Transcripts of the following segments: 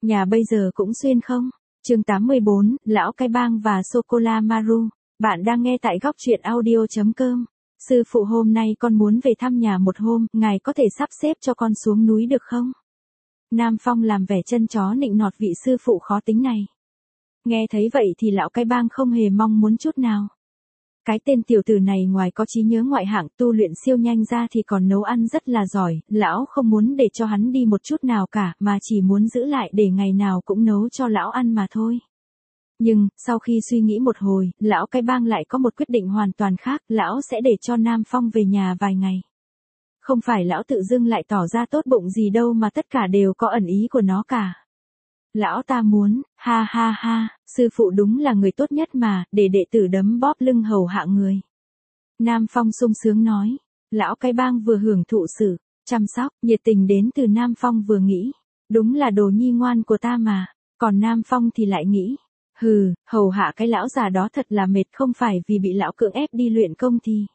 Nhà bây giờ cũng xuyên không? Chương 84, Lão Cái Bang và Sô-cô-la Maru. Bạn đang nghe tại góc truyện audio.com. Sư phụ hôm nay con muốn về thăm nhà một hôm, ngài có thể sắp xếp cho con xuống núi được không? Nam Phong làm vẻ chân chó nịnh nọt vị sư phụ khó tính này. Nghe thấy vậy thì Lão Cái Bang không hề mong muốn chút nào. Cái tên tiểu tử này ngoài có trí nhớ ngoại hạng tu luyện siêu nhanh ra thì còn nấu ăn rất là giỏi, lão không muốn để cho hắn đi một chút nào cả mà chỉ muốn giữ lại để ngày nào cũng nấu cho lão ăn mà thôi. Nhưng, sau khi suy nghĩ một hồi, Lão Cái Bang lại có một quyết định hoàn toàn khác, lão sẽ để cho Nam Phong về nhà vài ngày. Không phải lão tự dưng lại tỏ ra tốt bụng gì đâu mà tất cả đều có ẩn ý của nó cả. Lão ta muốn, ha ha ha, sư phụ đúng là người tốt nhất mà, để đệ tử đấm bóp lưng hầu hạ người. Nam Phong sung sướng nói, Lão Cái Bang vừa hưởng thụ sự chăm sóc, nhiệt tình đến từ Nam Phong vừa nghĩ, đúng là đồ nhi ngoan của ta mà, còn Nam Phong thì lại nghĩ, hầu hạ cái lão già đó thật là mệt, không phải vì bị lão cưỡng ép đi luyện công thì.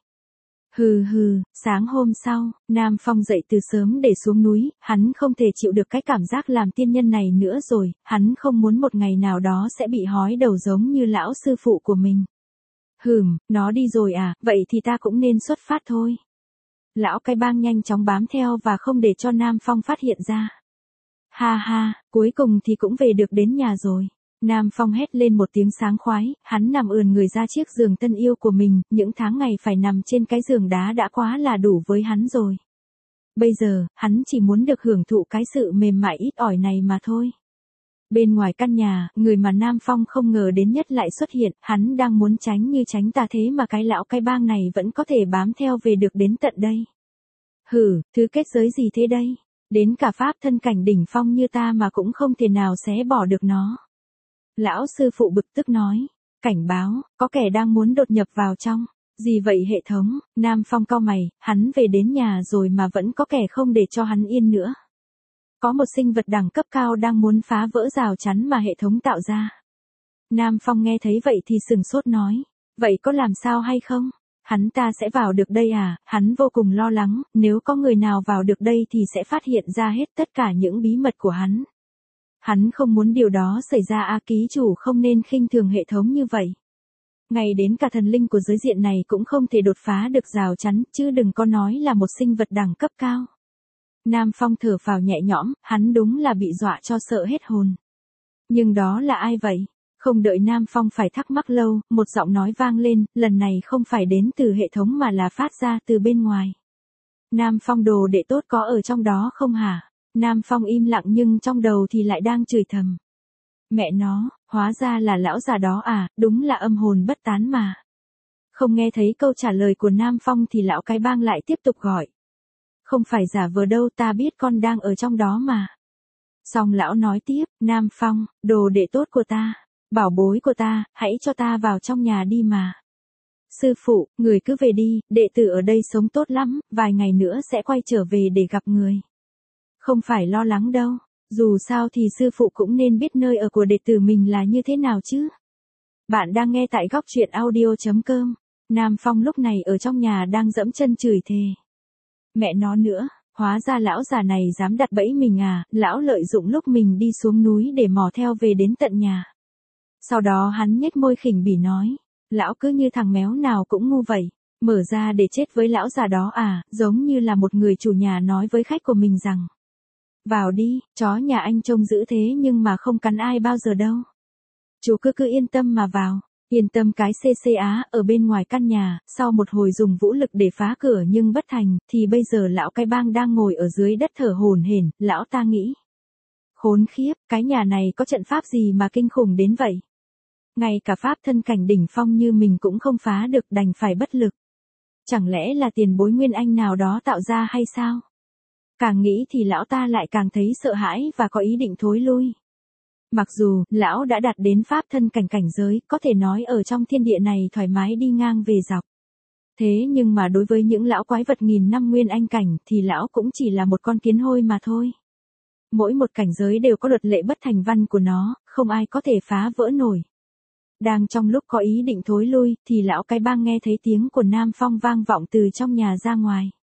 Sáng hôm sau, Nam Phong dậy từ sớm để xuống núi, hắn không thể chịu được cái cảm giác làm tiên nhân này nữa rồi, hắn không muốn một ngày nào đó sẽ bị hói đầu giống như lão sư phụ của mình. Nó đi rồi à, vậy thì ta cũng nên xuất phát thôi. Lão Cái Bang nhanh chóng bám theo và không để cho Nam Phong phát hiện ra. Ha, cuối cùng thì cũng về được đến nhà rồi. Nam Phong hét lên một tiếng sáng khoái, hắn nằm ườn người ra chiếc giường tân yêu của mình, những tháng ngày phải nằm trên cái giường đá đã quá là đủ với hắn rồi. Bây giờ, hắn chỉ muốn được hưởng thụ cái sự mềm mại ít ỏi này mà thôi. Bên ngoài căn nhà, người mà Nam Phong không ngờ đến nhất lại xuất hiện, hắn đang muốn tránh như tránh tà thế mà cái Lão Cái Bang này vẫn có thể bám theo về được đến tận đây. Thứ kết giới gì thế đây? Đến cả pháp thân cảnh đỉnh phong như ta mà cũng không thể nào xé bỏ được nó. Lão sư phụ bực tức nói, cảnh báo, có kẻ đang muốn đột nhập vào trong. Gì vậy hệ thống? Nam Phong cau mày, hắn về đến nhà rồi mà vẫn có kẻ không để cho hắn yên nữa. Có một sinh vật đẳng cấp cao đang muốn phá vỡ rào chắn mà hệ thống tạo ra. Nam Phong nghe thấy vậy thì sừng sốt nói, vậy có làm sao hay không? Hắn ta sẽ vào được đây à? Hắn vô cùng lo lắng, nếu có người nào vào được đây thì sẽ phát hiện ra hết tất cả những bí mật của hắn. Hắn không muốn điều đó xảy ra, ký chủ không nên khinh thường hệ thống như vậy. Ngay đến cả thần linh của giới diện này cũng không thể đột phá được rào chắn, chứ đừng có nói là một sinh vật đẳng cấp cao. Nam Phong thở phào nhẹ nhõm, hắn đúng là bị dọa cho sợ hết hồn. Nhưng đó là ai vậy? Không đợi Nam Phong phải thắc mắc lâu, một giọng nói vang lên, lần này không phải đến từ hệ thống mà là phát ra từ bên ngoài. Nam Phong đồ đệ tốt có ở trong đó không hả? Nam Phong im lặng nhưng trong đầu thì lại đang chửi thầm. Mẹ nó, hóa ra là lão già đó à, đúng là âm hồn bất tán mà. Không nghe thấy câu trả lời của Nam Phong thì Lão Cái Bang lại tiếp tục gọi. Không phải giả vờ đâu, ta biết con đang ở trong đó mà. Xong lão nói tiếp, Nam Phong, đồ đệ tốt của ta, bảo bối của ta, hãy cho ta vào trong nhà đi mà. Sư phụ, người cứ về đi, đệ tử ở đây sống tốt lắm, vài ngày nữa sẽ quay trở về để gặp người. Không phải lo lắng đâu, dù sao thì sư phụ cũng nên biết nơi ở của đệ tử mình là như thế nào chứ. Bạn đang nghe tại góc truyện audio.com. Nam Phong lúc này ở trong nhà đang dẫm chân chửi thề. Mẹ nó nữa, hóa ra lão già này dám đặt bẫy mình à, lão lợi dụng lúc mình đi xuống núi để mò theo về đến tận nhà. Sau đó hắn nhếch môi khỉnh bỉ nói, lão cứ như thằng méo nào cũng ngu vậy, mở ra để chết với lão già đó à, giống như là một người chủ nhà nói với khách của mình rằng. Vào đi, chó nhà anh trông dữ thế nhưng mà không cắn ai bao giờ đâu. Chú cứ yên tâm mà vào. Yên tâm cái CCA, ở bên ngoài căn nhà, sau một hồi dùng vũ lực để phá cửa nhưng bất thành, thì bây giờ Lão Cái Bang đang ngồi ở dưới đất thở hổn hển, lão ta nghĩ. Khốn khiếp, cái nhà này có trận pháp gì mà kinh khủng đến vậy? Ngay cả pháp thân cảnh đỉnh phong như mình cũng không phá được, đành phải bất lực. Chẳng lẽ là tiền bối Nguyên Anh nào đó tạo ra hay sao? Càng nghĩ thì lão ta lại càng thấy sợ hãi và có ý định thối lui. Mặc dù, lão đã đạt đến pháp thân cảnh giới, có thể nói ở trong thiên địa này thoải mái đi ngang về dọc. Thế nhưng mà đối với những lão quái vật nghìn năm Nguyên Anh cảnh, thì lão cũng chỉ là một con kiến hôi mà thôi. Mỗi một cảnh giới đều có luật lệ bất thành văn của nó, không ai có thể phá vỡ nổi. Đang trong lúc có ý định thối lui, thì Lão Cái Bang nghe thấy tiếng của Nam Phong vang vọng từ trong nhà ra ngoài.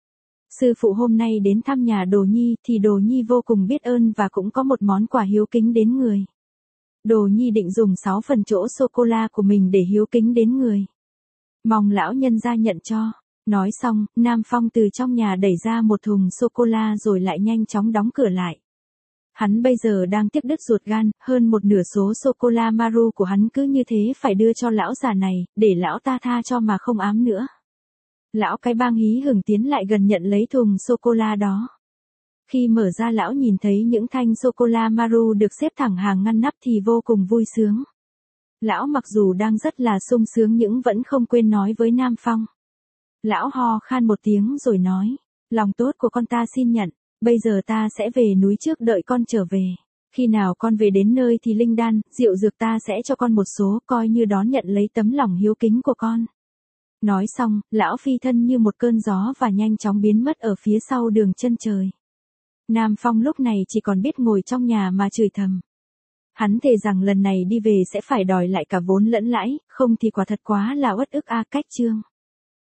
Sư phụ hôm nay đến thăm nhà Đồ Nhi thì Đồ Nhi vô cùng biết ơn và cũng có một món quà hiếu kính đến người. Đồ Nhi định dùng 6 phần chỗ sô-cô-la của mình để hiếu kính đến người. Mong lão nhân gia nhận cho. Nói xong, Nam Phong từ trong nhà đẩy ra một thùng sô-cô-la rồi lại nhanh chóng đóng cửa lại. Hắn bây giờ đang tiếc đứt ruột gan, hơn một nửa số sô-cô-la Maru của hắn cứ như thế phải đưa cho lão già này, để lão ta tha cho mà không ám nữa. Lão cái bang hí hửng tiến lại gần nhận lấy thùng sô-cô-la đó. Khi mở ra lão nhìn thấy những thanh sô-cô-la Maru được xếp thẳng hàng ngăn nắp thì vô cùng vui sướng. Lão mặc dù đang rất là sung sướng nhưng vẫn không quên nói với Nam Phong. Lão ho khan một tiếng rồi nói, lòng tốt của con ta xin nhận, bây giờ ta sẽ về núi trước đợi con trở về. Khi nào con về đến nơi thì linh đan, rượu dược ta sẽ cho con một số coi như đón nhận lấy tấm lòng hiếu kính của con. Nói xong, lão phi thân như một cơn gió và nhanh chóng biến mất ở phía sau đường chân trời. Nam Phong lúc này chỉ còn biết ngồi trong nhà mà chửi thầm. Hắn thề rằng lần này đi về sẽ phải đòi lại cả vốn lẫn lãi, không thì quả thật quá là uất ức a cách chương.